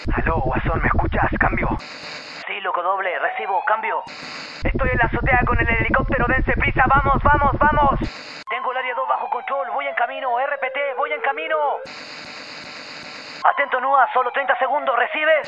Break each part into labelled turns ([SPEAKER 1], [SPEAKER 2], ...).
[SPEAKER 1] Aló, guasón, ¿me escuchas? Cambio.
[SPEAKER 2] Sí, loco doble, recibo, cambio.
[SPEAKER 1] Estoy en la azotea con el helicóptero, dense prisa, vamos, vamos, vamos.
[SPEAKER 2] Tengo el área 2 bajo control, voy en camino, RPT, voy en camino. Atento, Nua, solo 30 segundos, ¿recibes?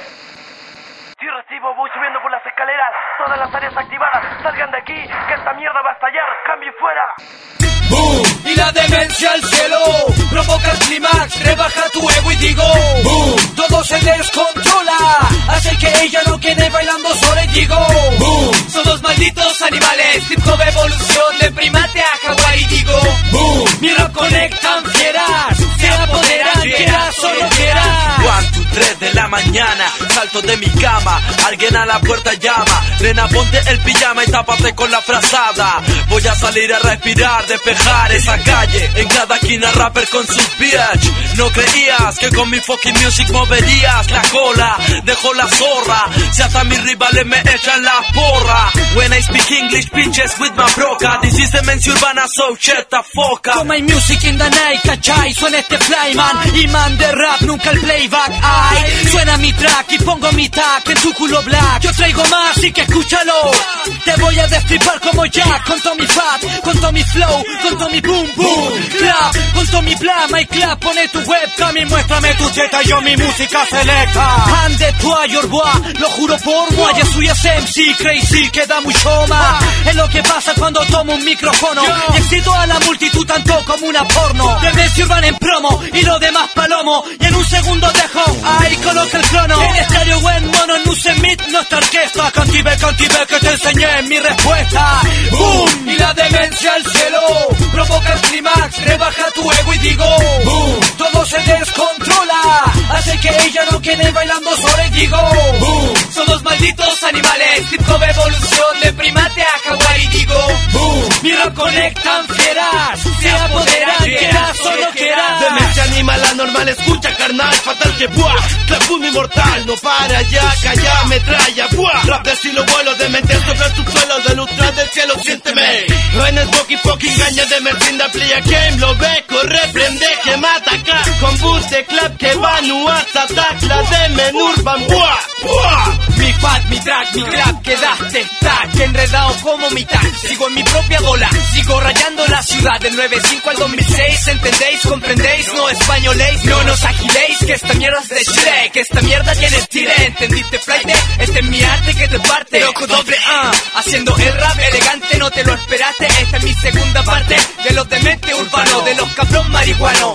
[SPEAKER 3] Sí, recibo, voy subiendo por las escaleras. Todas las áreas activadas, salgan de aquí, que esta mierda va a estallar, cambio y fuera.
[SPEAKER 4] Boom, y la demencia al cielo provoca el clímax, rebaja tu ego y digo boom, todo se descontrola, hace que ella no quede bailando sola y digo boom, somos malditos animales, hip hop evolución de primate a Hawái y digo boom, mi rock conectan fieras, se apoderan, quieras o no quieras.
[SPEAKER 5] 1, 2, 3 de la mañana, salto de mi cama, alguien a la puerta llama, nena ponte el pijama y tápate con la frazada, voy a salir a respirar, despejar esa calle, en cada esquina rapper con sus bitch. No creías que con mi fucking music moverías la cola, dejo la zorra, si hasta mis rivales me echan la porra. When I speak English, bitches with my broca, this is demencia urbana, so shut the fuck up.
[SPEAKER 4] Con my music in the night, cachai, suena este flyman, imán de rap, nunca el playback, ay, suena mi track y pongo mi tag en tu culo black, yo traigo más, así que escúchalo, te voy a destripar como Jack, con todo mi fat, con todo mi flow, con todo mi boom boom, clap, con todo mi bla, my clap, pone tu webcam y muéstrame tu teta, yo mi música selecta, ande tú a your boy, lo juro por moi, yo soy ese MC crazy que da mucho más, es lo que pasa cuando tomo un micrófono, y excito a la multitud tanto como una porno, demencia urbana en promo, y lo demás palomo, y en un segundo dejo, ahí coloca el crono, en estéreo o en mono, no se mit, nuestra orquesta, cantive que te enseñé mi respuesta, boom, y la demencia al cielo, provoca el clímax, rebaja tu ego y digo boom, todo se descontrola, hace que ella no quede bailando sola y digo boom, somos malditos animales, hip hop evolución de primate a Hawái y digo boom, mi rock conectan fieras, se apoderan, quieras o no quieras.
[SPEAKER 3] Demencia animal anormal, escucha carnal, fatal que buah, clapum inmortal, no para ya, calla, metralla, buah, rap de estilo vuelo, demente sobre tu suelo, de lustrar del cielo, siénteme, no en el fucking engaña de mercinda, play a game, lo ve, corre, prende, que mata acá, con bus de clap, que va, nuata, tacla, de menurban, buah, buah.
[SPEAKER 4] Mi fat, mi track, mi clap, quedaste stack, enredado como mi tag, sigo en mi propia bola, sigo rayando la ciudad del 95 al 2006, ¿entendéis? ¿Comprendéis? No españoléis, no nos agiléis, que esta mierda es de Shrek, que esta mierda tiene estilo, ¿entendiste, flight? Este es mi arte que te parte, loco doble, haciendo el rap elegante, no te lo esperaste, esta es mi segunda parte, de los demente urbano, de los cabrón marihuano,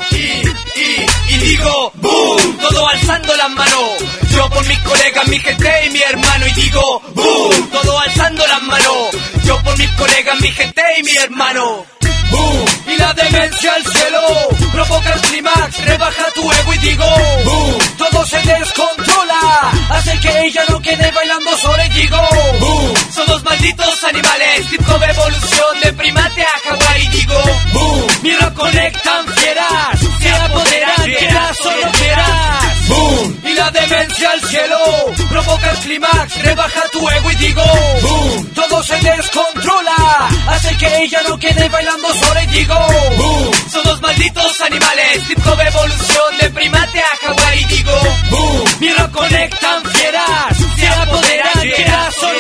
[SPEAKER 4] y digo, boom, todo alzando las manos, yo por mis colegas, mi gente y mi hermano, y digo, boom, todo alzando las manos, yo por mis colegas, mi gente y mi hermano, boom, y la demencia al cielo, provoca el clímax, rebaja tu ego y digo, boom, todo se descontrola, hace que ella no quede bailando sola y digo, boom, somos malditos animales, hip hop evolución de primate a Hawái y digo, boom, mi rock conectan fieras, se apoderan, quieras o no quieras, boom, y la demencia al cielo, provoca el clímax, rebaja tu ego y digo, boom, todo se descontrola, hace que ella no quede bailando sola y digo, boom, somos malditos animales, hip hop evolución de primate a Hawái y digo, boom, mi rock conectan fieras, se apoderan, quieras o